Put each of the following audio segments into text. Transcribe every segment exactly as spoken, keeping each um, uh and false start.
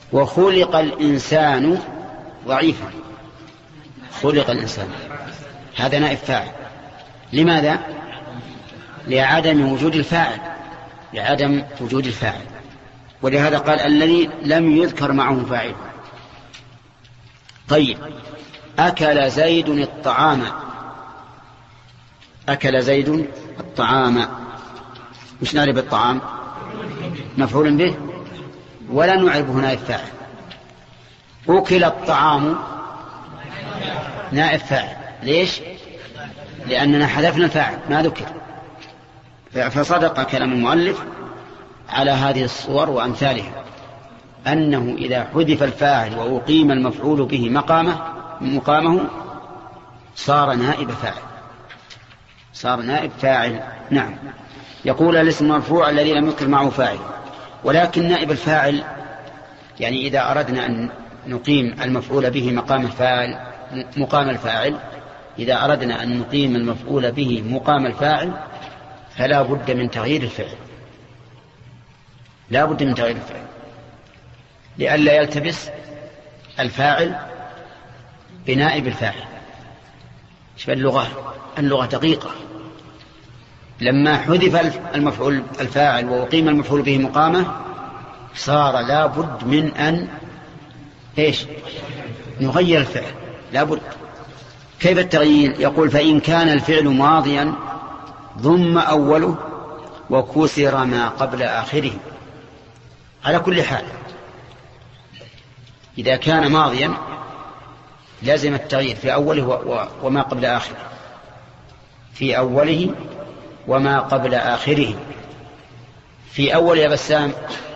وخلق الإنسان ضعيفا. خلق الإنسان هذا نائب فاعل. لماذا؟ لعدم وجود الفاعل، لعدم وجود الفاعل. ولهذا قال الذي لم يذكر معه فاعل. طيب، أكل زيد الطعام. أكل زيد الطعام، مش نعرف الطعام مفعول به ولا نعرف نائب فاعل. أكل الطعام نائب فاعل. ليش؟ لأننا حذفنا الفاعل ما ذكر. فصدق كلام المؤلف على هذه الصور وأمثالها أنه إذا حذف الفاعل وأقيم المفعول به مقامه مقامه صار نائب فاعل، صار نائب فاعل. نعم. يقول الاسم المرفوع الذي لم يذكر معه فاعل. ولكن نائب الفاعل يعني إذا أردنا أن نقيم المفعول به مقام الفاعل مقام الفاعل إذا أردنا أن نقيم المفعول به مقام الفاعل فلا بد من تغيير الفعل، لا بد من تغيير الفعل لئلا يلتبس الفاعل بنائب الفاعل. شوف اللغة اللغة دقيقة. لما حذف المفعول الفاعل وأقيم المفعول به مقامه صار لا بد من أن إيش نغير الفعل، لا بد. كيف التغيير؟ يقول فإن كان الفعل ماضيا ضم أوله وكسر ما قبل آخره. على كل حال إذا كان ماضيا لازم التغيير في أوله وما قبل آخره، في أوله وما قبل آخره. في أول يا بسام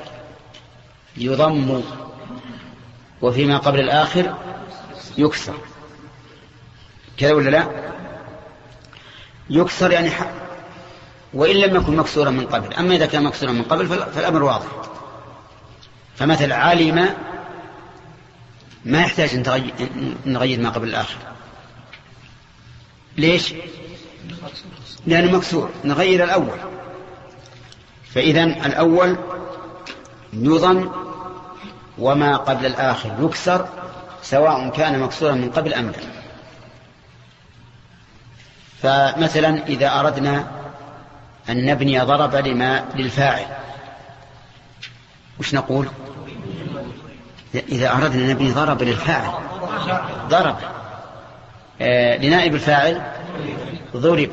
يضم وفيما قبل الآخر يكسر، كذا ولا لا؟ يكسر يعني حق، وإن لم يكن مكسورا من قبل. أما إذا كان مكسورا من قبل فالأمر واضح. فمثل علم ما يحتاج أن نغير ما قبل الآخر. ليش؟ لأنه مكسور، نغير الأول. فإذن الأول يضم وما قبل الآخر يكسر سواء كان مكسورا من قبل أم لا. فمثلا إذا أردنا أن نبني ضرب لما للفاعل وش نقول؟ إذا أردنا أن نبني ضرب للفاعل ضرب، آه لنائب الفاعل ضرب.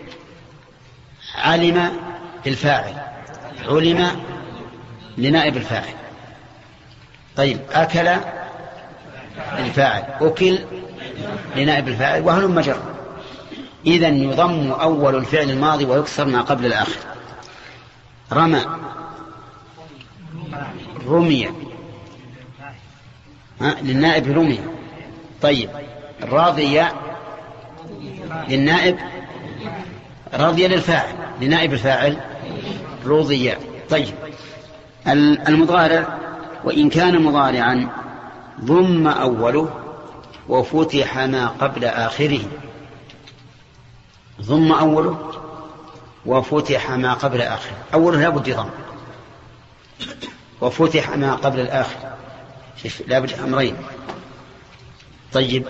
علم للفاعل علم لنائب الفاعل. طيب، أكل للفاعل أكل لنائب الفاعل، وهلم مجر. إذن يضم أول الفعل الماضي ويكسر ما قبل الآخر. رمى رمي للنائب رمي. طيب، راضي للنائب راضي للفاعل لنائب الفاعل رضي. طيب، المضارع وإن كان مضارعا ضم أوله وفتح ما قبل آخره. ضم أوله وفتح ما قبل آخره. أوله لا بد يضم، وفتح ما قبل الآخر لا بد أمرين. طيب،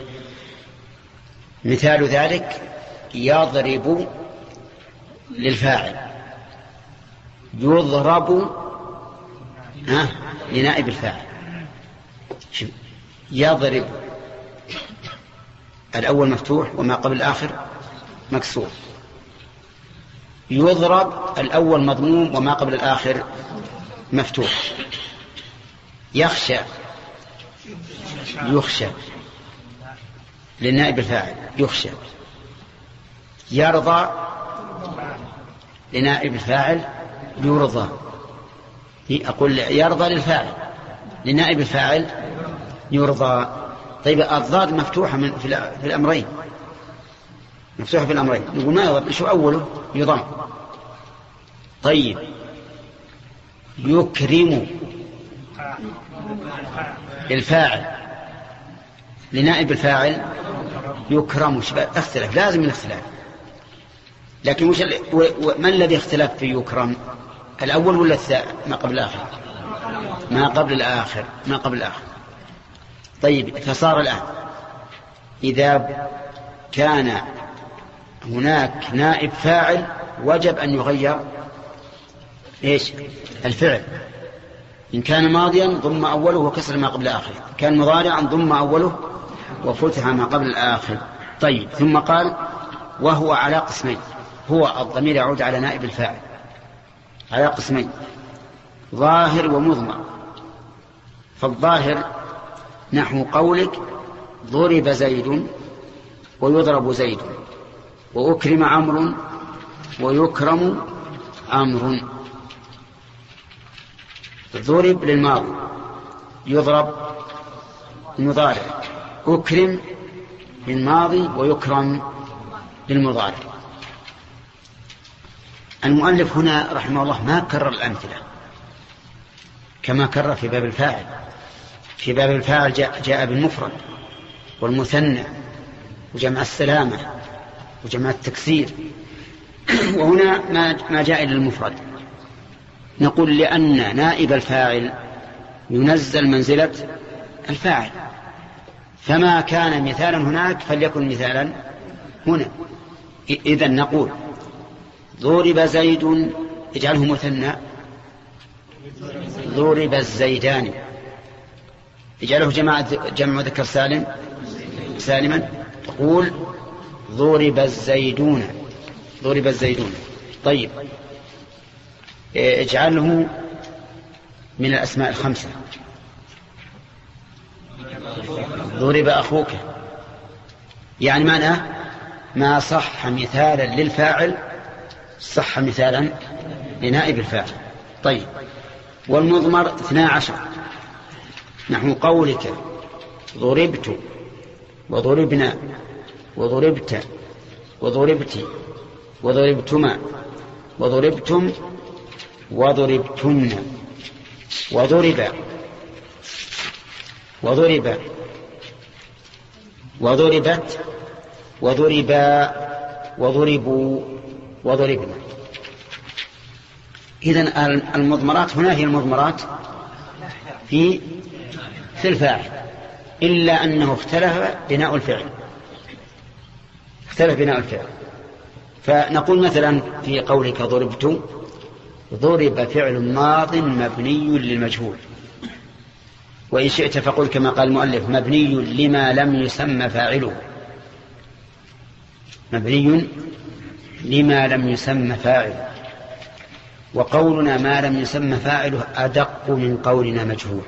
مثال ذلك يضرب للفاعل يضرب ها لنائب الفاعل. يضرب الأول مفتوح وما قبل الآخر مكسور. يضرب الأول مضموم وما قبل الآخر مفتوح. يخشى يخشى للنائب الفاعل يخشى. يرضى لنائب الفاعل يرضى. أقول يرضى للفاعل لنائب الفاعل يرضى. طيب، الضاد مفتوحة من في الأمرين مفتوحة في الأمرين. نقول ما يضم، شو أوله يضم. طيب، يكرم للفاعل لنائب الفاعل يكرم. اختلف، لازم الاختلاف. لكن مش ما الذي اختلف في يكرم؟ الأول ولا الثاني ما قبل الآخر؟ ما قبل الآخر ما قبل الآخر. طيب فصار الآن إذا كان هناك نائب فاعل وجب أن يغير إيش الفعل. إن كان ماضيا ضم أوله وكسر ما قبل آخره، كان مضارعا ضم أوله وفتح ما قبل الآخر. طيب ثم قال وهو على قسمين. هو الضمير يعود على نائب الفاعل على قسمين، ظاهر ومضمر. فالظاهر نحو قولك ضرب زيد ويضرب زيد، وأكرم عمرو ويكرم عمرو. ضرب للماضي، يضرب المضارع، أكرم للماضي ويكرم للمضارع. المؤلف هنا رحمه الله ما كرر الأمثلة كما كرر في باب الفاعل. في باب الفاعل جاء, جاء بالمفرد والمثنى وجمع السلامة وجمع التكسير، وهنا ما جاء إلى المفرد. نقول لأن نائب الفاعل ينزل منزلة الفاعل، فما كان مثالا هناك فليكن مثالا هنا. إذن نقول ضرب زيد اجعله مثنى، ضرب الزيدان اجعله جماعة جمع ذكر سالم سالما، تقول ضرب الزيدون ضرب الزيدون. طيب اجعله من الأسماء الخمسة، ضرب أخوك. يعني معنى ما صح مثالا للفاعل صح مثالا لنائب الفاعل. طيب والمضمر اثنا عشر، نحو قولك ضربت وضربنا وضربت وضربت وضربتما وضربتم وضربتن وضرب وضرب وضربت وضربا وضربوا وضربنا. إذن المضمرات هنا هي المضمرات في في الفاعل، إلا أنه اختلف بناء الفعل اختلف بناء الفعل. فنقول مثلا في قولك ضربت، ضرب فعل ماض مبني للمجهول، وإن شئت فقل كما قال المؤلف مبني لما لم يسمى فاعله، مبني لما لم يسمى فاعله. وقولنا ما لم يسمى فاعله أدق من قولنا مجهول،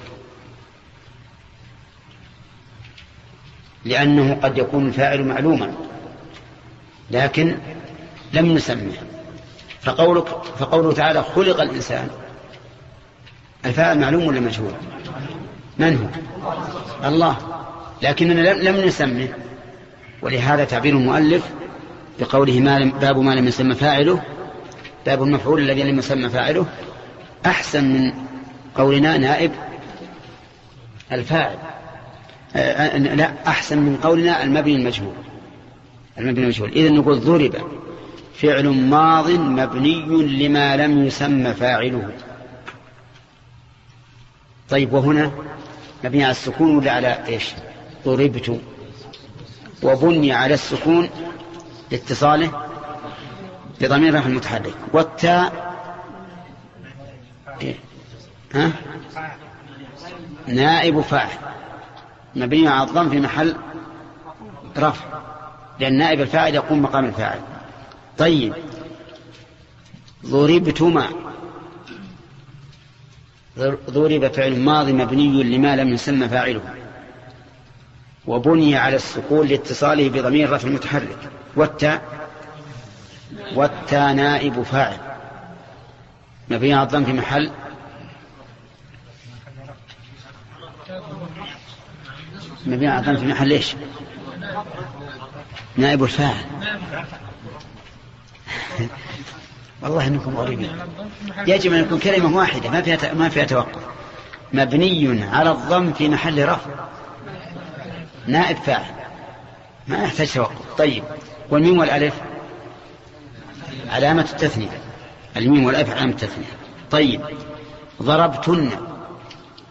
لأنه قد يكون الفاعل معلوما لكن لم يسمه. فقولك فقوله تعالى خلق الإنسان، الفاعل معلوم ولا مجهول؟ من هو؟ الله، لكننا لم نسمه. ولهذا تعبير المؤلف بقوله ما لم باب ما لم يسمى فاعله، باب المفعول الذي لم يسمى فاعله، أحسن من قولنا نائب الفاعل. لا، أحسن من قولنا المبني المجهول المبني المجهول. إذن نقول ضرب فعل ماض مبني لما لم يسمى فاعله. طيب وهنا مبني على السكون ولا على إيش؟ ضربت، وبني على السكون لاتصاله بضمير رفع المتحرك. والتاء إيه؟ ها؟ نائب فاعل مبني على الضم في محل رفع، لأن نائب الفاعل يقوم مقام الفاعل. طيب ضربتما، ضرب فعل ماضي مبني لما لم يسمى فاعله، وبني على السكون لاتصاله بضمير رفع المتحرك. والتاء والتاء نائب فاعل مبني على الضم في محل مبني على الضم في محل ايش؟ نائب الفاعل. والله انكم غريبين. يجب ان يكون كلمه واحده ما فيها ما فيها توقف. مبني على الضم في محل رفع نائب فاعل ما يحتاج توقف. طيب والميم والالف علامه التثنيه، الميم والالف علامه التثنيه. طيب ضربتن،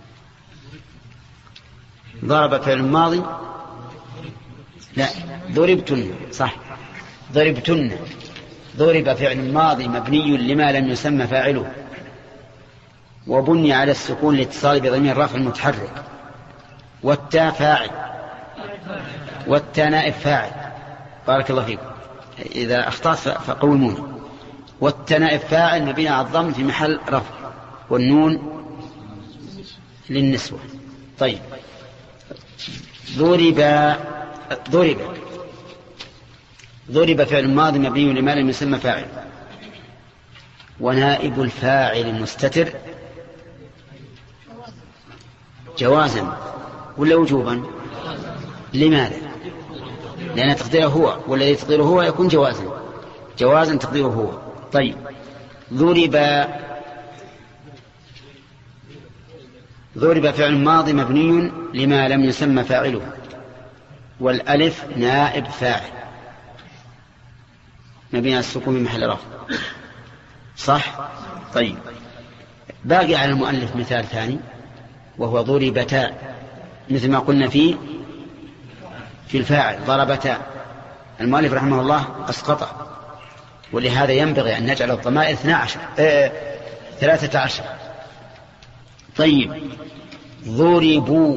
ضرب فعل ماضي، لا ضربتن، صح، ضربتن. ضرب فعل ماضي مبني لما لم يسمى فاعله وبني على السكون لاتصال بضمير رفع المتحرك. والتاء فاعل، والتاء نائب فاعل. بارك الله فيكم، إذا أخطأت فقومون. والتاء نائب فاعل مبني على الضم في محل رفع، والنون للنسوة. طيب، ضرب ضرب ضرب فعل ماضي مبني لما لم يسمى فاعل، ونائب الفاعل مستتر جوازا ولا وجوبا؟ لماذا؟ لأن تقديره هو، والذي تقديره هو يكون جوازا، جوازا تقديره هو. طيب، ضرب ضرب فعل ماضي مبني لما لم يسمى فاعله، والألف نائب فاعل مبني على السكون في محل رفع، صح؟ طيب، باقي على المؤلف مثال ثاني وهو ضربتا، مثل ما قلنا فيه في الفاعل ضربتا. المؤلف رحمه الله أسقطه، ولهذا ينبغي أن نجعل الضمائر اثنا عشر اه ثلاثة عشر. طيب، ضربوا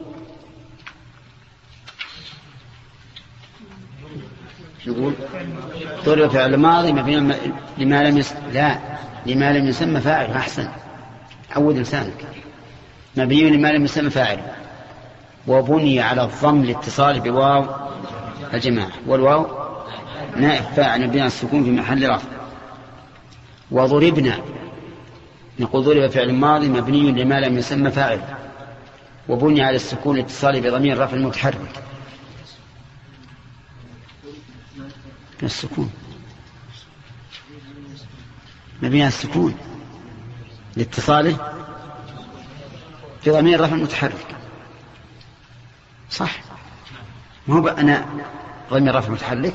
نقول ضرب فعل ماضي مبني لما لم يس... لا لما لم يسمى فاعل. أحسن، عود لسانك. مبني لما لم يسمى فاعل وبني على الضم لاتصال بواو الجماعة، والواو نائب فاعل مبني على السكون في محل رفع. وضربنا نقول ضرب فعل ماضي مبني لما لم يسمى فاعل وبني على السكون لاتصال بضمير رفع المتحرك. السكون مبني على السكون لاتصاله بضمير رفع المتحرك، صح؟ ما هو أنا ضمير رفع متحرك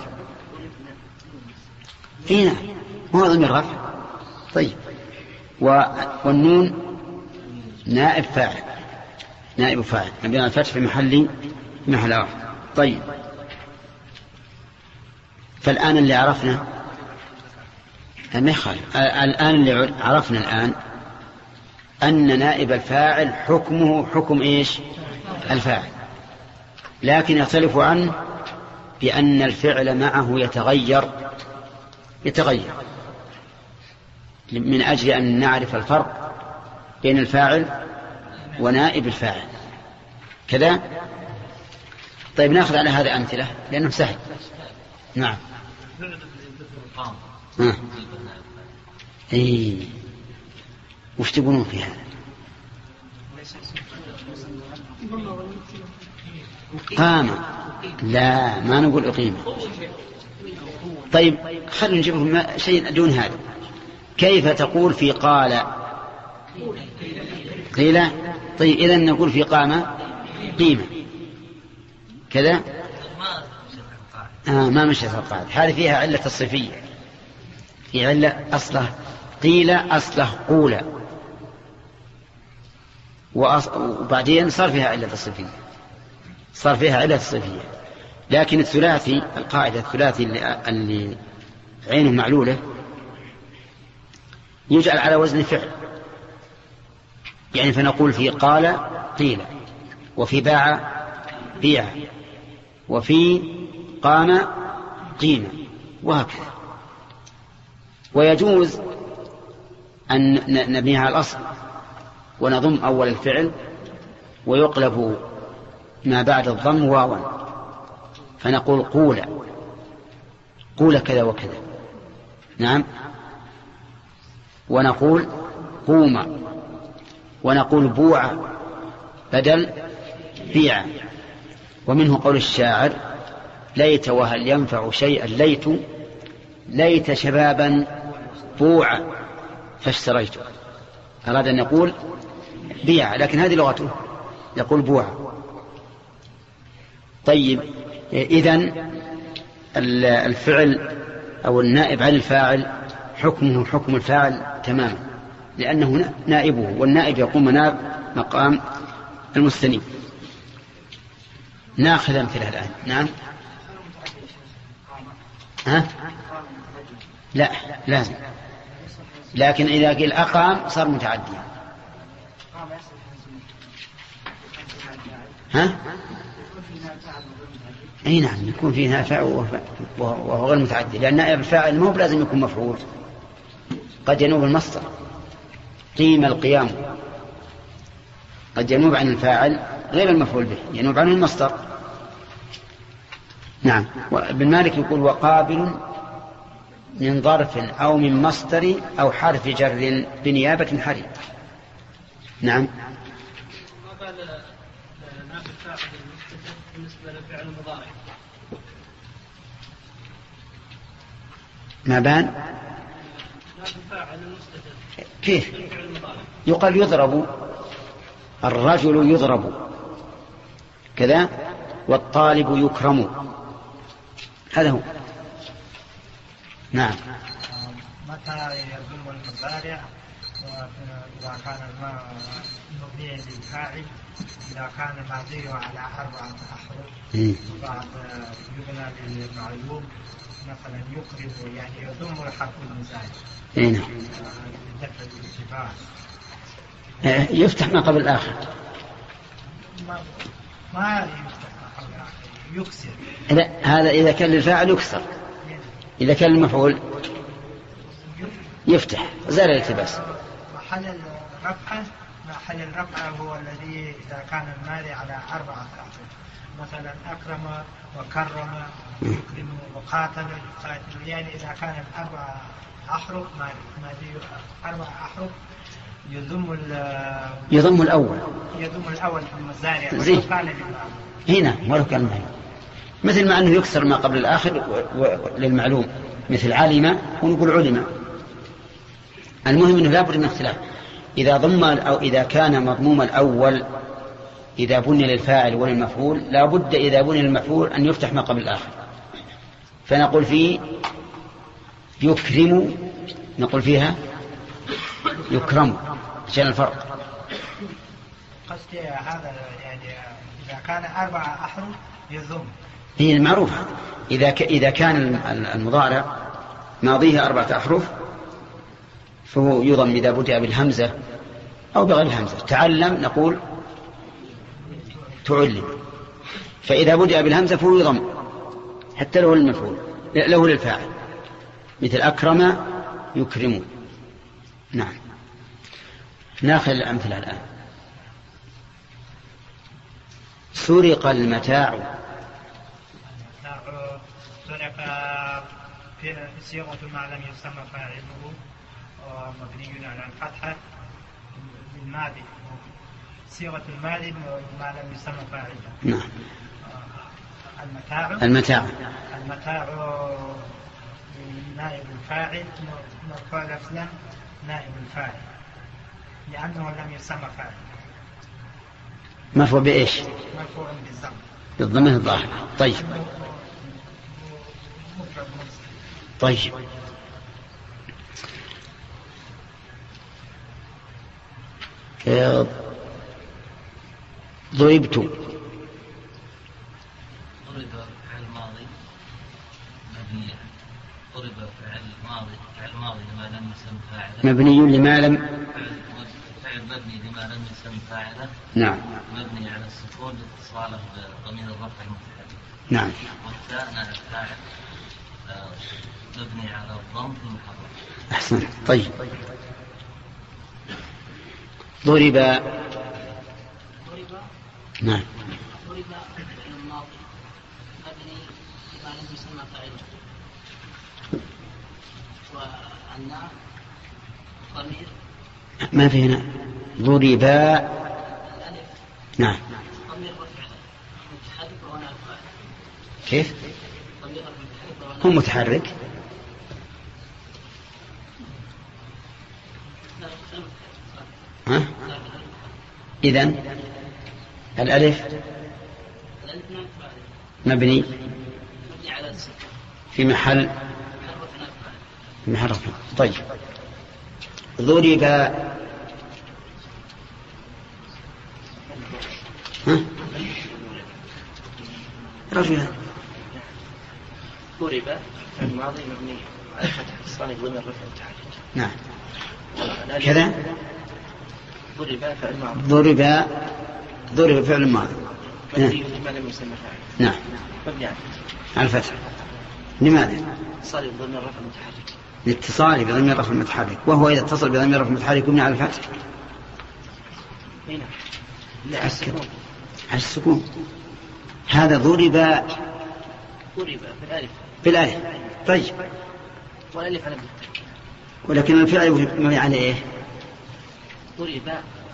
هنا، هو ضمير رفع. طيب، والنون نائب فاعل، نائب فاعل مبني على الفتح في محل محل رفع. طيب، فالآن اللي عرفنا ما يخالف، الآن اللي عرفنا الآن أن نائب الفاعل حكمه حكم إيش؟ الفاعل، لكن يختلف عنه بأن الفعل معه يتغير يتغير من أجل أن نعرف الفرق بين الفاعل ونائب الفاعل كذا. طيب، نأخذ على هذا أمثلة لأنه سهل. نعم. آه. إيه. وش تقولون في هذا؟ قام، لا ما نقول أقيم. طيب، خلنا نجيب شيء دون هذا. كيف تقول في قال؟ قيل. طيب، إذن نقول في قام قيمة كذا. آه ما مشت القاعدة هذه، فيها علة الصفية، في علة أصله قيل أصله قول، وبعدين صار فيها علة الصفية، صار فيها علة الصفية. لكن الثلاثي، القاعدة الثلاثي اللي, اللي عينه معلولة يجعل على وزن فعل، يعني فنقول في قال قيل، وفي باع بيع، وفي قام قيمة، وهكذا. ويجوز أن نبنيها على الأصل ونضم أول الفعل ويقلب ما بعد الضم واوا، فنقول قول قول كذا وكذا. نعم. ونقول قوم، ونقول بوع بدل بيع. ومنه قول الشاعر: ليت وهل ينفع شيئا ليت ليت شبابا بوع فاشتريته. أراد أن يقول بيع، لكن هذه لغته، يقول بوع. طيب، إذن الفعل أو النائب عن الفاعل حكمه حكم الفاعل تماما، لأنه نائبه، والنائب يقوم مناب مقام المستنيب. ناخذ أمثلة الآن. نعم. ها؟ لا لازم، لكن إذا قيل أقام صار متعديا. ها؟ أي نعم، يكون فيه نافع وهو غير متعدي، لأن نائب الفاعل مو بلازم يكون مفعول، قد ينوب المصدر. قيم القيام قد ينوب عن الفاعل غير المفعول به، ينوب عن المصدر. نعم. وابن مالك يقول وقابل من ظرف أو من مصدر أو حرف جر بنيابة حري. نعم. ما بال نائب الفاعل بالنسبة للفعل المضارع؟ ما بان نائب الفاعل المستتر كيف؟ يقال يضرب، الرجل يضرب كذا، والطالب يكرم، هذا هو. نعم. متى يضم المضارع إذا كان مبنيا للفاعل، إذا كان ماضيه على أربعة أحرف بعد يبنى للمعلوم، مثلا يقرب يعني يضم حرف المزاج. نعم. يفتح ما قبل الآخر. ما يفتح ما قبل الآخر، يكسر. لا، هذا إذا كان للفاعل يكسر، إذا كان المفعول يفتح زال الالتباس. محل الرفع محل الرفع هو الذي إذا كان الماضي على أربعة أحرف، مثلا أكرم وكرم يكرم وقاتل يقاتل، يعني إذا كان أربعة أحرف ماضي أربعة أحرف يضم يضم الأول يضم الأول في المزارع ولو كان هنا ولو كان المعلوم، مثل ما أنه يكسر ما قبل الآخر للمعلوم، مثل علم ونقول علم. المهم أنه لا بد من اختلاف. إذا ضم أو إذا كان مضموم الأول إذا بني للفاعل وللمفعول لا بد إذا بني للمفعول أن يفتح ما قبل الآخر، فنقول فيه يكرم، نقول فيها يكرم، عشان الفرق. قصدي هذا يعني إذا كان أربعة أحرف يضم، هي المعروفة. إذا ك... إذا كان المضارع ماضيه أربعة أحرف فهو يضم إذا بدأ بالهمزة أو بغير الهمزة. تعلم نقول تعلم، فإذا بدأ بالهمزة فهو يضم حتى له المفعول له للفاعل، مثل أكرم يكرم. نعم. ناخذ الأمثلة الآن. سرق المتاع. سرق في صيغة ما لم يسمى فاعله مبني على الفتحة الماضي، صيغة الماضي ما لم يسمى فاعله. نعم. المتاع المتاع المتاع نائب الفاعل مرفوع لفظا نائب الفاعل لأنه لم يسمى فاعل. مرفوع بإيش؟ مرفوع بالضم، بالضم الظاهر. طيب طيب ضربت. ضرب فعل ماضي مبني، ضرب فعل ماضي فعل ماضي لما لم يسمى فاعله، مبني لما لم فعل مبني لما لم يسمى فاعله. نعم. مبني على السكون لاتصاله بضمير الرفع المتحرك. نعم. والثاء نائب فاعل مبني على الضم في المحرك. أحسن. طيب ضرب. نعم. ضرب فعل الماضي مبني لما لم يسمى فاعله، والناء ضمير ما في هنا ضرب. نعم. ضمير رفع متحرك ونائب فاعل. كيف؟ ضمير متحرك هو متحرك. ها؟ إذن الألف مبني في محل في محل رفع. طيب ضرب. ها؟ رجلان. ضرب الماضي مبني على فتح الصانع ضمن الرفع المتحرك. نعم كذا. ضرب فعل ماضي. ضرب ضرب فعل ماضي مبني لما لم يسمى فاعل. نعم مبني على الفتح. لماذا؟ اتصال بضمن الرفع المتحرك. لاتصاله بضمير الرفع المتحرك، وهو إذا اتصل بضمير الرفع المتحرك يبنى على الفتح. هنا لا على السكون. على السكون. هذا ضرب ضرب بالالف. بالالف. طيب والالف على الفتح. ولكن الفعل مبني على ايه؟ ضرب.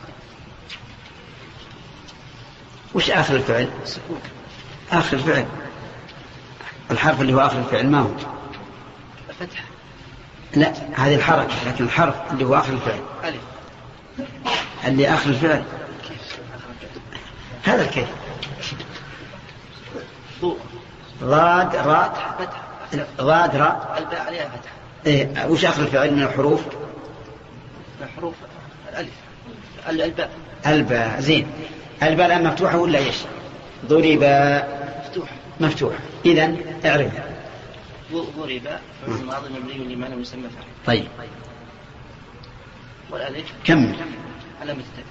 وش آخر الفعل؟ سكون. آخر الفعل الحرف اللي هو آخر الفعل ما هو؟ الفتح. لا هذه الحركة، لكن الحرف اللي هو آخر الفعل ألف. اللي آخر الفعل هذا الكيف. ضوء. ضاد راد فتح. ضاد راء الباء عليها فتح. إيه وش آخر الفعل من الحروف؟ الحروف الألف. الباء. الباء. زين. الباء الآن مفتوحة ولا إيش؟ ضرب مفتوح. مفتوح. إذن اعرف. ضرب فعل ماضي مبني لما لم يسمى فاعل. طيب والألف كمل. علامة التثنية.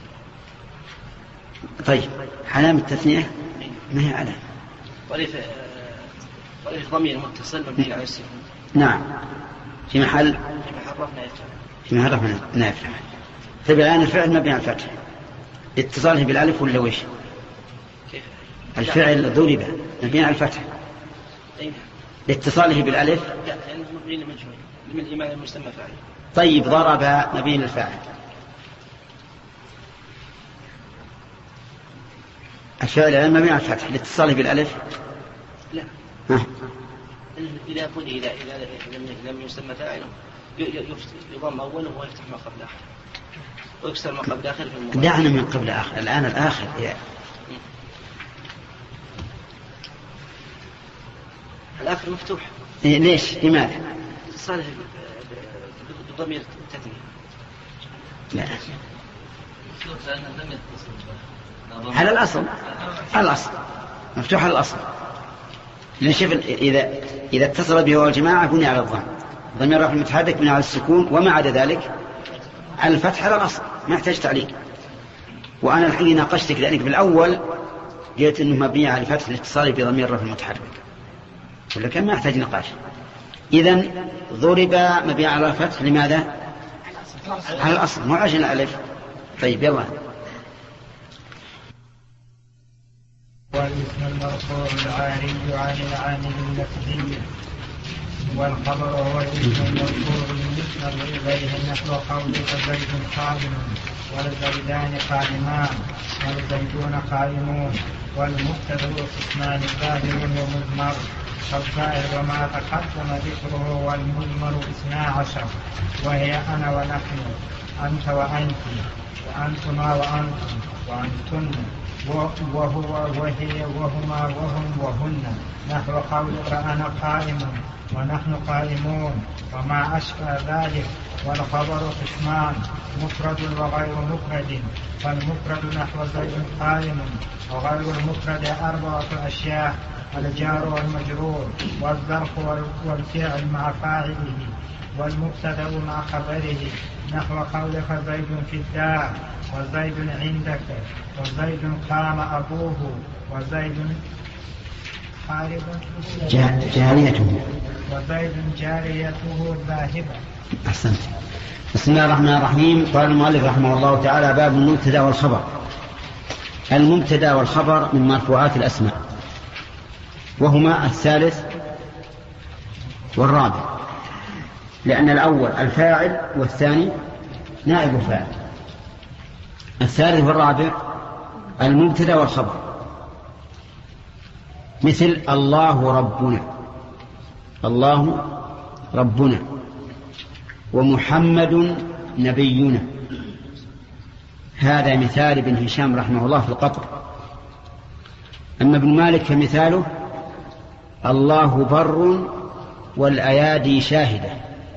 طيب علامة التثنية ما هي علامة؟ والألف والألف ضمير متصل مبني على السكون. نعم في محل في محل رفع نائب فاعل. في محل رفع نائب فاعل. طيب الآن الفعل مبني على الفتح اتصاله بالألف ولا وش؟ كيف؟ الفعل ضرب مبني على الفتح لاتصاله بالألف. لا لأنه مبني لمجهول لما لم يسمى فاعل. طيب ضرب مبني للفاعل. الفعل مبني على الفتح لاتصاله بالألف. لا ها. إذا فعل إذا إذا لم يسمى فاعل يضم أوله ويفتح ما قبل آخر ويكسر ما قبل آخر في المضارع. دعنا من قبل آخر الآن الآخر يعني. الآخر مفتوح. إيه ليش؟ لماذا؟ اتصاله بضمير التثنية. لا على الأصل. على الأصل مفتوح على الأصل. نشوف إذا إذا اتصل به والجماعة بني على الضم. ضمير الرفع المتحرك بني على السكون، وما عدا ذلك على الفتح على الأصل ما يحتاج تعليق. وأنا الحين ناقشتك لأنك بالأول قلت إنه مبني على الفتح لاتصاله بضمير الرفع المتحرك، ولكن ما يحتاج نقاش. إذن ضرب مبني على الفتح لماذا؟ على الأصل مو عشان الألف. طيب يلا. والاسم المرفوع العاري عن العامل اللفظي، والخبر هو الاسم المرفوع المسند إليه نحو قولك زيد قائم والزيدان قائمان والزيدون قائمون. والمبتدأ قسمان ظاهر ومضمر فالظاهر وما تقدم ذكره، والمضمر اثنا عشر وهي أنا ونحن أنت وأنت وأنتما وأنتم وأنتن وهو وهي وهما وهم وهن نحو قولك أنا قائم ونحن قائمون وما أشبه ذلك. والخبر قسمان مفرد وغير مفرد، فالمفرد نحو زيد قائم، وغير المفرد أربعة أشياء: الجار والمجرور والظرف والفعل مع فاعله والمبتدأ مع خبره، نحو قولك زيد في الدار وزيد عندك وزيد قام أبوه وزيد حارب جاريته وزيد جاريته ذاهبة. أحسنت. بسم الله الرحمن الرحيم. قال المؤلف رحمه الله تعالى: باب المبتدأ والخبر. المبتدأ والخبر من مرفوعات الأسماء، وهما الثالث والرابع، لأن الأول الفاعل والثاني نائب فاعل. الثالث والرابع المبتدأ والخبر، مثل الله ربنا، الله ربنا، ومحمد نبينا. هذا مثال ابن هشام رحمه الله في القطر. أما ابن مالك فمثاله: الله بر والأيادي شاهدة.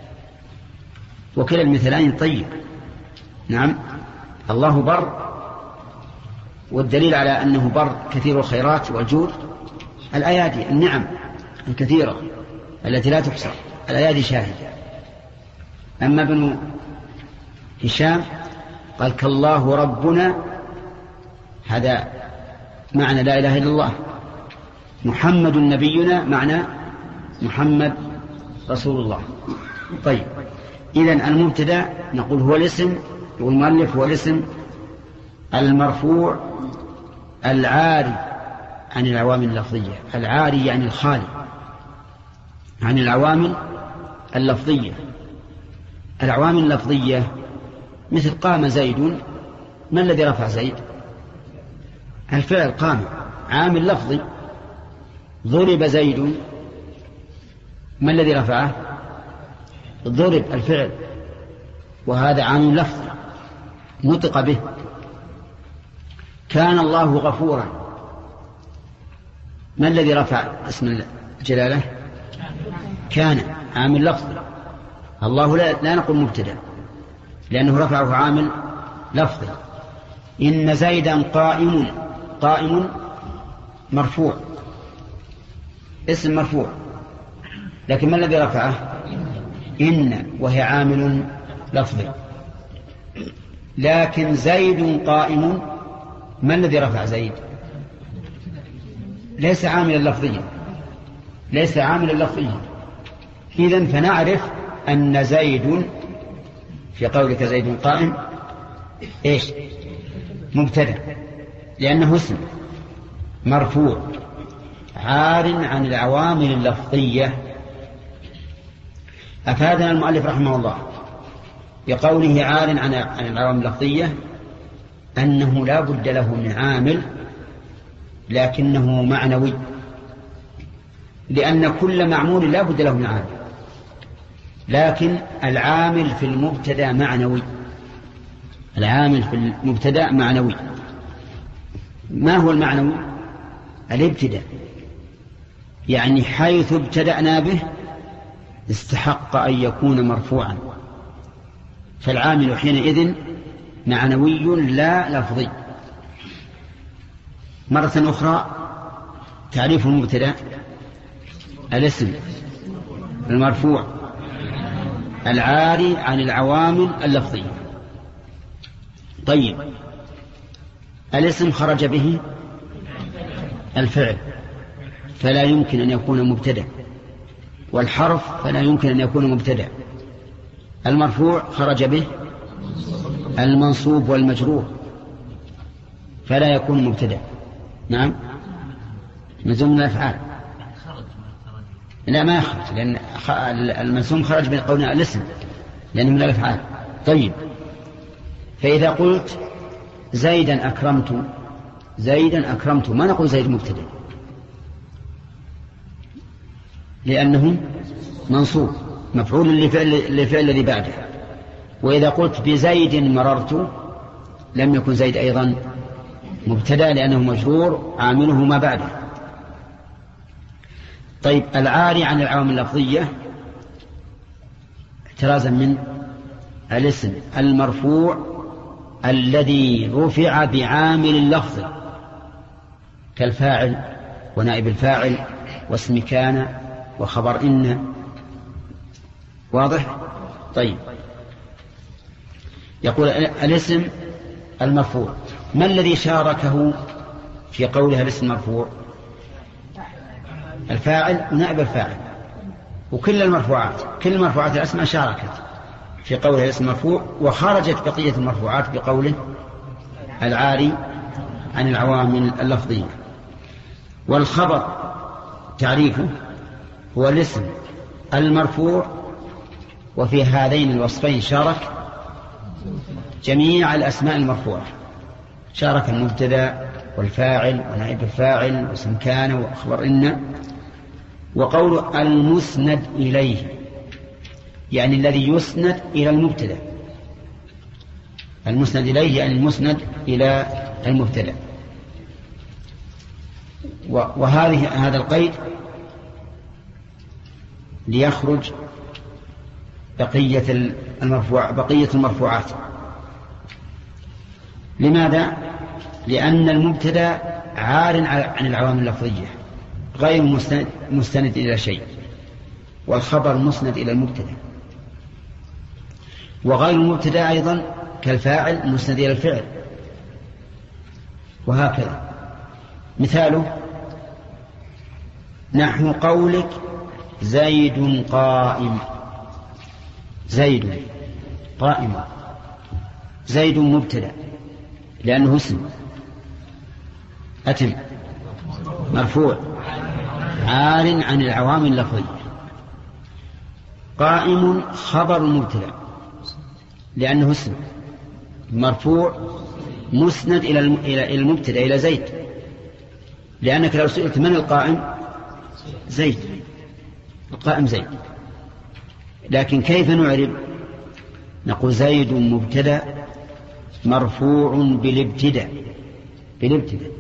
وكلا المثلين طيب. نعم، الله بر، والدليل على أنه بر كثير الخيرات والجود الأيادي النعم الكثيرة التي لا تحصى، الأيادي شاهد. أما ابن هشام قال كالله ربنا، هذا معنى لا إله إلا الله. محمد نبينا معنى محمد رسول الله. طيب، إذن المبتدأ نقول هو الاسم، والمؤلف هو الاسم المرفوع العاري عن العوامل اللفظية. العاري يعني الخالي عن العوامل اللفظية. العوامل اللفظية مثل قام زيد، ما الذي رفع زيد؟ الفعل قام، عامل لفظي. ضرب زيد، ما الذي رفعه؟ ضرب الفعل، وهذا عامل لفظي نطق به. كان الله غفورا، ما الذي رفع اسم الجلالة؟ كان، عامل لفظي. الله لا, لا نقول مبتدأ لأنه رفعه عامل لفظي. إن زيدا قائم، قائم مرفوع، اسم مرفوع، لكن ما الذي رفعه؟ إن، وهي عامل لفظي. لكن زيد قائم، ما الذي رفع زيد؟ ليس عاملا لفظيا، ليس عاملا لفظيا. إذن فنعرف أن زيد في قولك زيد قائم إيش؟ مبتدأ، لأنه اسم مرفوع عار عن العوامل اللفظية. أفادنا المؤلف رحمه الله بقوله عار عن العوامل اللفظية أنه لا بد له من عامل لكنه معنوي، لأن كل معمول لا بد له من عامل، لكن العامل في المبتدأ معنوي. العامل في المبتدأ معنوي. ما هو المعنوي؟ الابتداء، يعني حيث ابتدأنا به استحق أن يكون مرفوعا، فالعامل حينئذ معنوي لا لفظي. مرة أخرى تعريف المبتدأ: الاسم المرفوع العاري عن العوامل اللفظية. طيب، الاسم خرج به الفعل فلا يمكن أن يكون مبتدأ، والحرف فلا يمكن أن يكون مبتدأ. المرفوع خرج به المنصوب والمجرور فلا يكون مبتدأ. نعم، مزوم من الأفعال لا ما يخرج، لأن المنصوب خرج من قولنا الاسم لأنه من الأفعال. طيب، فإذا قلت زيدا أكرمت، زيدا أكرمت، ما نقول زيد مبتدأ لأنه منصوب مفعول لفعل, لفعل الذي بعده. وإذا قلت بزيد مررت لم يكن زيد أيضا مبتدأ لأنه مجرور عامله ما بعده. طيب، العاري عن العوامل اللفظية احترازا من الاسم المرفوع الذي رفع بعامل اللفظ كالفاعل ونائب الفاعل واسم كان وخبر إن. واضح؟ طيب، يقول الاسم المرفوع ما الذي شاركه في قولها الاسم المرفوع؟ الفاعل ونائب الفاعل، وكل المرفوعات، كل المرفوعات الأسماء شاركت في قولها الاسم المرفوع، وخرجت بقية المرفوعات بقوله العاري عن العوامل اللفظية. والخبر تعريفه هو الاسم المرفوع، وفي هذين الوصفين شارك جميع الأسماء المرفوعة، شارك المبتدأ والفاعل ونائب الفاعل واسم كان وخبر إن. وقول المسند إليه يعني الذي يسند إلى المبتدأ، المسند إليه يعني المسند إلى المبتدأ. وهذه هذا القيد ليخرج بقية المرفوع بقية المرفوعات. لماذا؟ لأن المبتدأ عار عن العوامل اللفظية، غير مستند, مستند إلى شيء، والخبر مسند إلى المبتدأ، وغير المبتدأ أيضا كالفاعل مسند إلى الفعل، وهكذا. مثاله نحو قولك زيد قائم، زيد قائم، زيد مبتدأ لأنه اسم، أتم مرفوع عار عن العوامل اللفظية. قائم خبر مبتدأ لأنه اسم مرفوع مسند إلى المبتدأ إلى زيد، لأنك لو سئلت من القائم زيد، القائم زيد. لكن كيف نعرب؟ نقول زيد مبتدأ مرفوع بالابتداء، بالابتداء،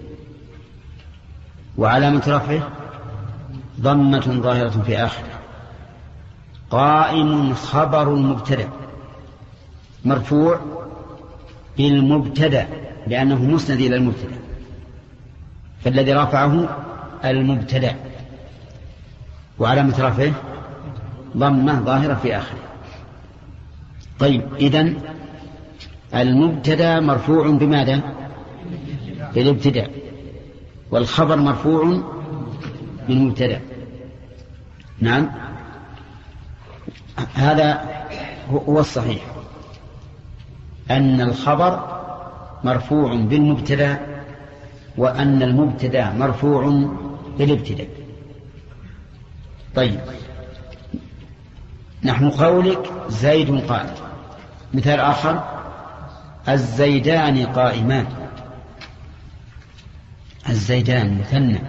وعلامة رفعه ضمة ظاهرة في آخره. قائم خبر المبتدأ مرفوع بالمبتدأ لأنه مسند إلى المبتدأ، فالذي رفعه المبتدأ، وعلامة رفعه ضمة ظاهرة في آخره. طيب، إذن المبتدأ مرفوع بماذا؟ بالابتداء، والخبر مرفوع بالمبتدأ. نعم، هذا هو الصحيح، أن الخبر مرفوع بالمبتدأ وأن المبتدأ مرفوع بالابتداء. طيب، نحن قولك زيد قائم. مثال آخر الزيدان قائمان، الزيدان مثنى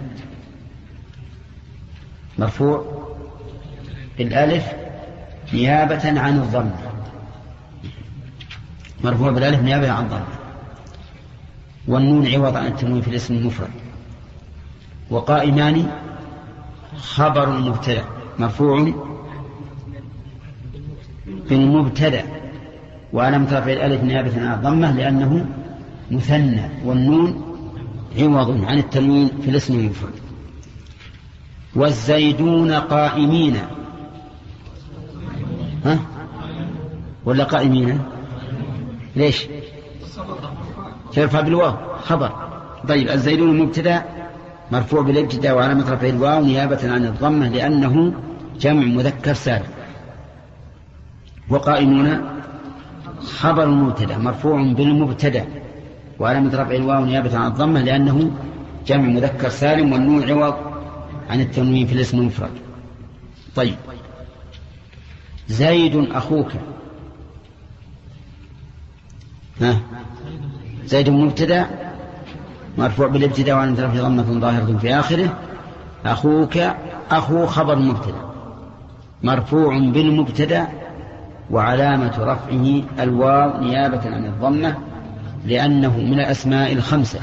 مرفوع بالالف نيابة عن الضم، مرفوع بالالف نيابة عن الضم، والنون عوض عن التنوين في الاسم المفرد. وقائمان خبر المبتدأ مرفوع بالمبتدأ وعلامة رفع الالف نيابة عن الضمة لأنه مثنى، والنون عوض عن التنوين في الاسم المفرد. والزيدون قائمين، ها ولا قائمين؟ ليش ترفع بالواو خبر؟ طيب، الزيدون مبتدأ مرفوع بالابتداء وعلامة رفعه الواو نيابة عن الضمة لأنه جمع مذكر سالم. وقائمون خبر المبتدأ مرفوع بالمبتدأ وعلامة رفعه الواو نيابة عن الضمة لأنه جمع مذكر سالم، والنون عوض عن التنوين في الاسم المفرد. طيب، زيد أخوك، ها زيد مبتدأ مرفوع بالابتداء وعلامة رفعه ضمة ظاهرة في آخره. أخوك أخو خبر مبتدأ مرفوع بالمبتدأ وعلامة رفعه الواو نيابة عن الضمة لأنه من الأسماء الخمسة،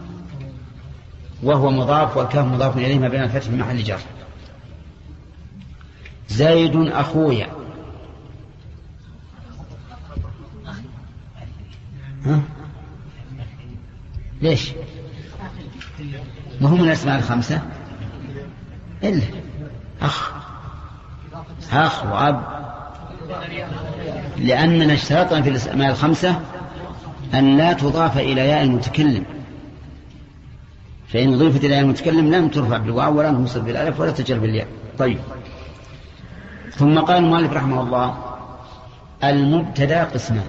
وهو مضاف والكاف مضاف إليه ما بين الفتح في محل جر. زيد أخويا، ها؟ ليش ما هو من الأسماء الخمسة إلا أخ، أخ وأب، لأننا اشترطنا في الأسماء الخمسة أن لا تضاف إلى ياء المتكلم، فإن ضيفت إلى ياء المتكلم لم ترفع بالواو ولا تنصب بالألف ولا تجر بالياء. طيب، ثم قال المؤلف رحمه الله المبتدأ قسمان.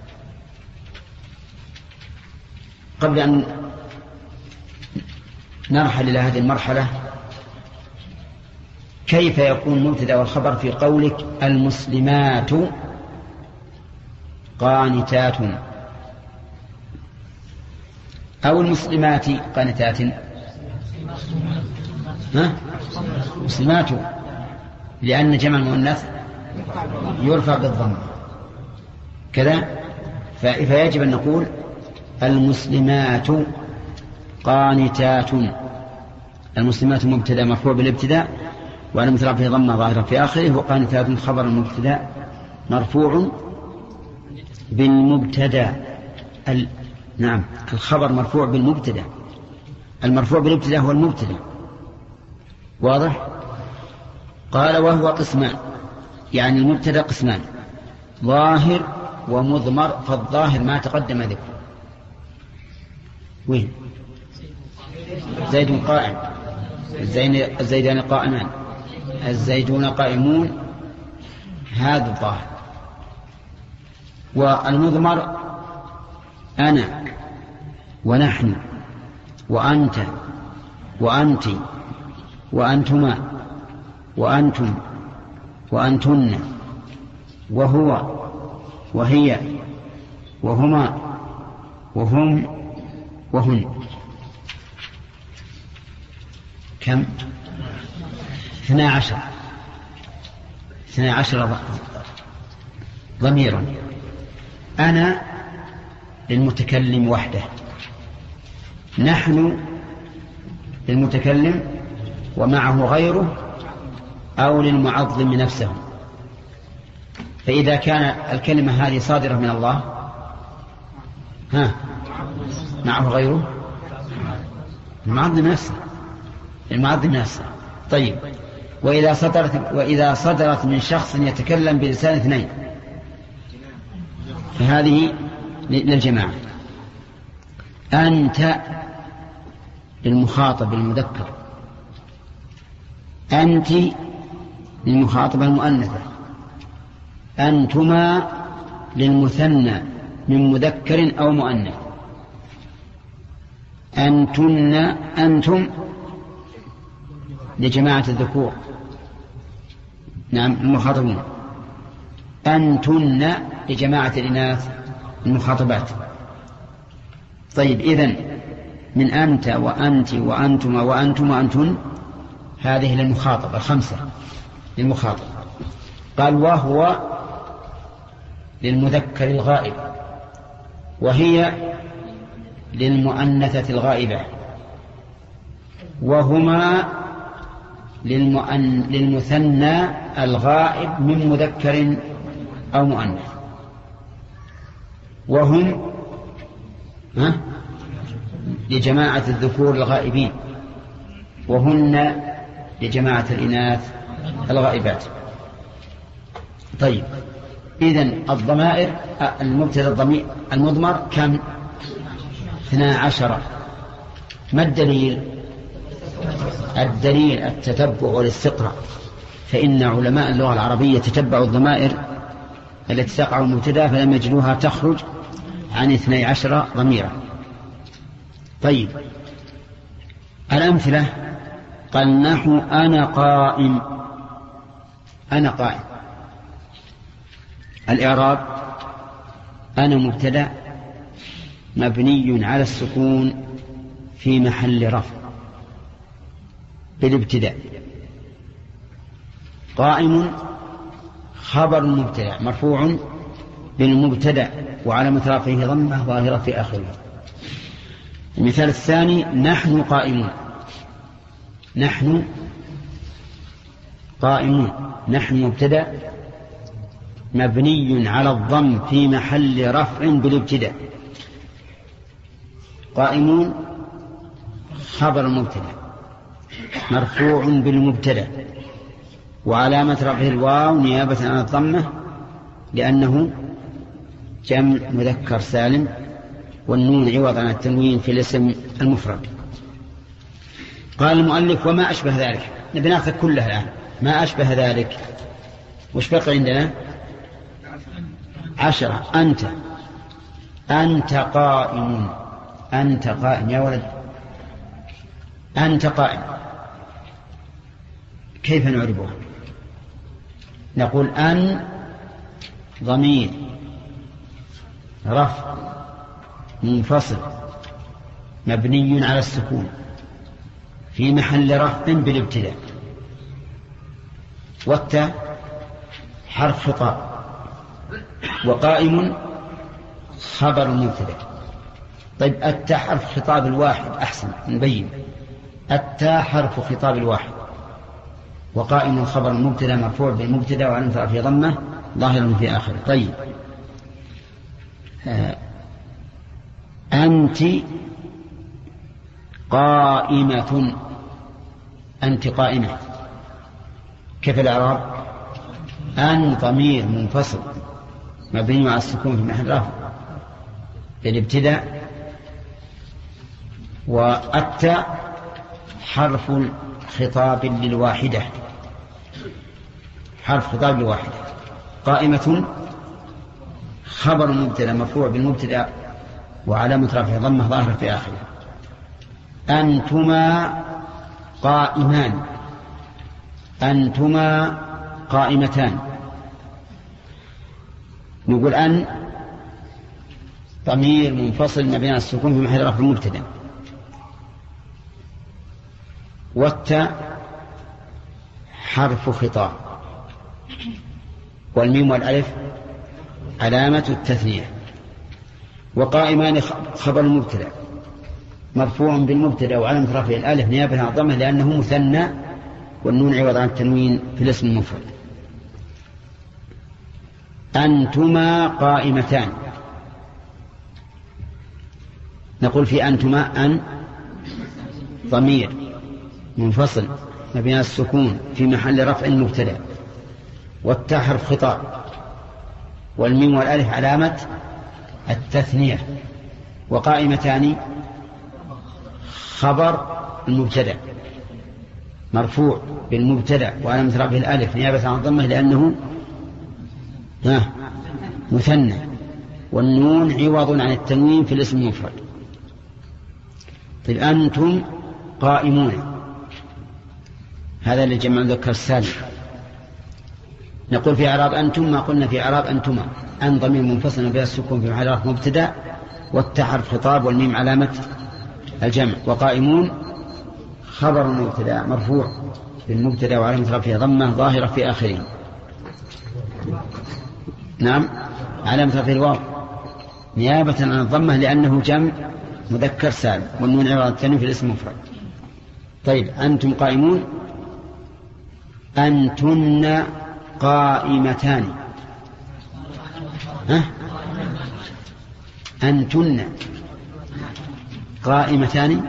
قبل أن نرحل إلى هذه المرحلة، كيف يكون مبتدأ والخبر في قولك المسلمات قانتات أو المسلمات قانتات؟ ها؟ مسلمات لأن جمع المؤنث يرفع بالضم كذا، فيجب أن نقول المسلمات قانتات. المسلمات مبتدأ مرفوع بالابتداء وعلامة رفعه ضمة ظاهرة في آخره، وقانتات خبر المبتدأ مرفوع بالمبتدأ. ال... نعم، الخبر مرفوع بالمبتدأ، المرفوع بالابتداء هو المبتدأ، واضح؟ قال وهو قسمان، يعني المبتدأ قسمان، ظاهر ومضمر. فالظاهر ما تقدم ذكره. وين؟ زيد قائم، الزيدان قائمان، الزيدون قائمون، هذا الظاهر. والمضمر أنا ونحن وأنت وأنت وأنتما وأنتم وأنتن وهو وهي وهما وهم وهن. كم؟ اثنا عشر اثنا عشر ضميرا. أنا للمتكلم وحده، نحن للمتكلم ومعه غيره أو للمعظم نفسه. فإذا كان الكلمة هذه صادرة من الله ها معه غيره، المعظم نفسه، المعظم نفسه. طيب، وإذا صدرت وإذا صدرت من شخص يتكلم بلسان اثنين فهذه للجماعة. أنت للمخاطب المذكر، أنت للمخاطبة المؤنثة، أنتما للمثنى من مذكر أو مؤنث، أنتن أنتم لجماعة الذكور، نعم المخاطبون، أنتن لجماعة الإناث المخاطبات. طيب، إذن من أنت وأنت وأنتما وأنتم وأنتن هذه للمخاطب، الخمسة للمخاطب. قال وهو للمذكر الغائب، وهي للمؤنثة الغائبة، وهما للمؤن... للمثنى الغائب من مذكر أو مؤنث، وهم ها؟ لجماعة الذكور الغائبين، وهن لجماعة الإناث الغائبات. طيب، إذن الضمائر المبتدأ الضمير المضمر كم؟ اثنا عشر. ما الدليل؟ الدليل التتبع والاستقراء، فإن علماء اللغة العربية تتبعوا الضمائر التي تقع المبتدأ فلم يجدوها تخرج عن اثني عشر ضميرا. طيب، الأمثلة قال نحو أنا قائم، أنا قائم. الإعراب أنا مبتدأ مبني على السكون في محل رفع بالابتداء. قائم خبر مبتدأ مرفوع بالمبتدأ وعلامة رفعه ضمة ظاهرة في آخره. المثال الثاني نحن قائمون، نحن قائمون، نحن مبتدأ مبني على الضم في محل رفع بالابتداء. قائمون خبر مبتدأ مرفوع بالمبتدأ وعلامة رفعه الواو نيابة عن الضمة لأنه جمع مذكر سالم، والنون عوض عن التنوين في الاسم المفرد. قال المؤلف وما أشبه ذلك، نبناخذ كلها الآن. ما أشبه ذلك وش بقي عندنا؟ عشرة. أنت أنت قائم، أنت قائم يا ولد، أنت قائم. كيف نعربها؟ نقول أن ضمير رفع منفصل مبني على السكون في محل رفع بالابتداء، والتاء حرف خطاب، وقائم خبر مبتدأ. طيب، التاء حرف خطاب الواحد أحسن نبين، التاء حرف خطاب الواحد، وقائم خبر مبتدأ مرفوع بالمبتدأ وعلامة رفعه ضمة ظاهر في آخره. طيب، آه أنت قائمة، أنت قائمة. كيف الإعراب؟ أن ضمير منفصل مبني على السكون في محل رفع للابتداء، والتاء حرف خطاب للواحدة، حرف خطاب للواحدة. قائمة خبر مبتدأ مرفوع بالمبتدأ وعلامة رفعه ضمة ظاهرة في آخره. أنتما قائمان، أنتما قائمتان. نقول أن ضمير منفصل ما بين السكون في محل رفع المبتدأ، والتاء حرف خطاب، والميم والألف علامة التثنية. وقائمان خبر المبتدأ مرفوع بالمبتدأ وعلامة رفعه الألف نيابة عن الضمة لأنه مثنى، والنون عوض عن التنوين في الاسم المفرد. أنتما قائمتان. نقول في أنتما أن ضمير منفصل ما بين السكون في محل رفع مبتدأ، والتاء حرف خطاب، والميم والألف علامة التثنية. وقائمتان خبر المبتدأ مرفوع بالمبتدأ وعلامة رفعه الألف نيابة عن الضمة لأنه مثنى، والنون عوض عن التنوين في الاسم المفرد. طيب أنتم قائمون، هذا اللي جمع ذكر السالم. نقول في إعراب أنتم ما قلنا في إعراب أنتما. أن ضمير منفصل بين السكون في محل رفع مبتدأ، والتاء حرف خطاب، والميم علامة الجمع. وقائمون خبر المبتدأ مرفوع بالمبتدأ وعلامة رفعه ضمة ظاهرة في آخره. نعم، علامة رفعه الواو نيابة عن الضمة لأنه جمع مذكر سالم، والنون عوض عن التنوين في الاسم المفرد. طيب أنتم قائمون. أنتن قائمتان. ها؟ أنتن قائمتان،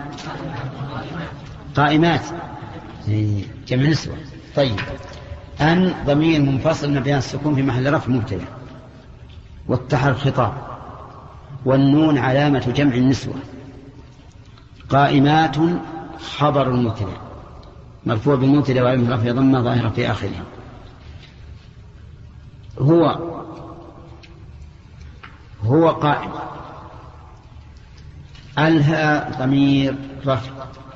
قائمات جمع نسوة. طيب أن ضمير منفصل ما بين السكون في محل رفع مبتدأ، والتاء خطاب، والنون علامة جمع النسوة. قائمات خبر المبتدأ مرفوع بالمبتدأ وعلامة رفعه ضمة ظاهرة في آخره. هو هو قائم. الها ضمير رفع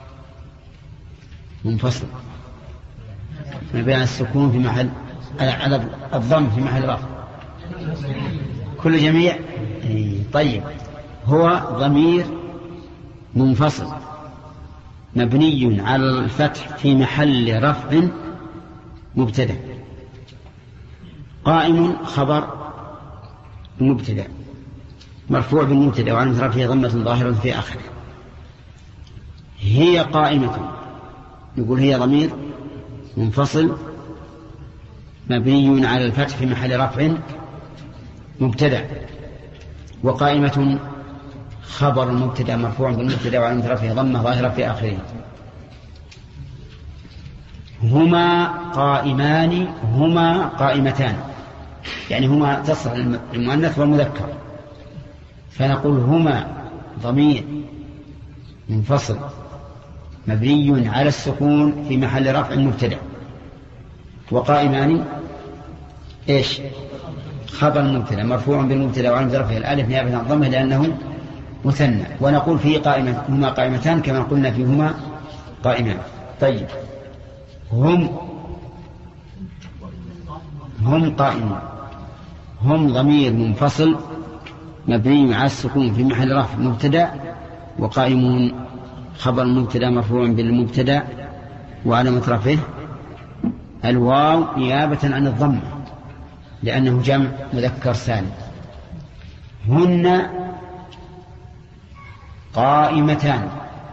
منفصل ما بين السكون في محل على الضم في محل رفع كل جميع. طيب هو ضمير منفصل مبني على الفتح في محل رفع مبتدأ. قائم خبر مبتدأ مرفوع بالمبتدأ وعلامة رفعه ضمة ظاهرة في آخره. هي قائمة، نقول هي ضمير منفصل مبني على الفتح في محل رفع مبتدأ. وقائمة خبر المبتدأ مرفوع بالمبتدأ وعلامة رفعه ضمة ظاهرة في آخره. هما قائمان، هما قائمتان، يعني هما تصح المؤنث والمذكر، فنقول هما ضمير منفصل مبني على السكون في محل رفع مبتدأ. وقائمان ايش؟ خبر المبتدأ مرفوع بالمبتدأ وعلامة رفعه الألف نيابة عن الضمة لأنه مثنى. ونقول فيه قائمة هما قائمتان كما قلنا فيهما قائمان. طيب هم هم قائمون. هم ضمير منفصل مبني على السكون في محل رفع مبتدأ، وقائمون خبر المبتدأ مرفوع بالمبتدأ وعلامة رفعه الواو نيابة عن الضمة لأنه جمع مذكر سالم. هن قائمتان.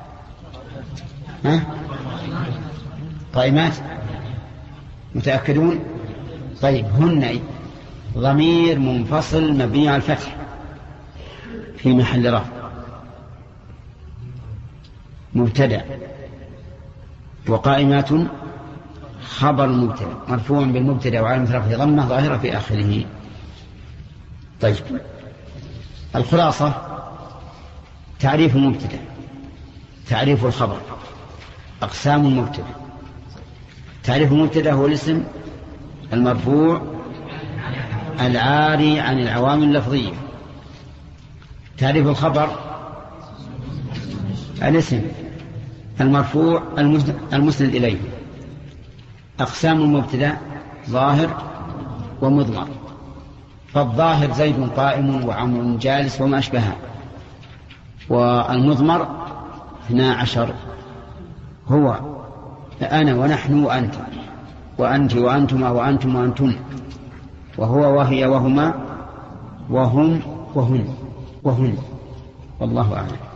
ها؟ قائمات متأكدون؟ طيب هن ضمير منفصل مبني على الفتح في محل رفع مبتدأ وقائمات خبر مبتدأ مرفوع بالمبتدأ وعلامة رفعه ضمة ظاهرة في آخره. طيب الخلاصة: تعريف المبتدأ، تعريف الخبر، أقسام المبتدأ. تعريف المبتدأ هو الاسم المرفوع العاري عن العوامل اللفظية. تعريف الخبر: الاسم المرفوع المسند إليه. أقسام المبتدأ: ظاهر ومضمر. فالظاهر زيد قائم وعمر جالس وما أشبهه، والمضمر اثنا عشر هو أنا ونحن وأنت وأنت وأنتما وأنتم وأنتن، وهو وهي وهما وهم وهن وهن. والله أعلم.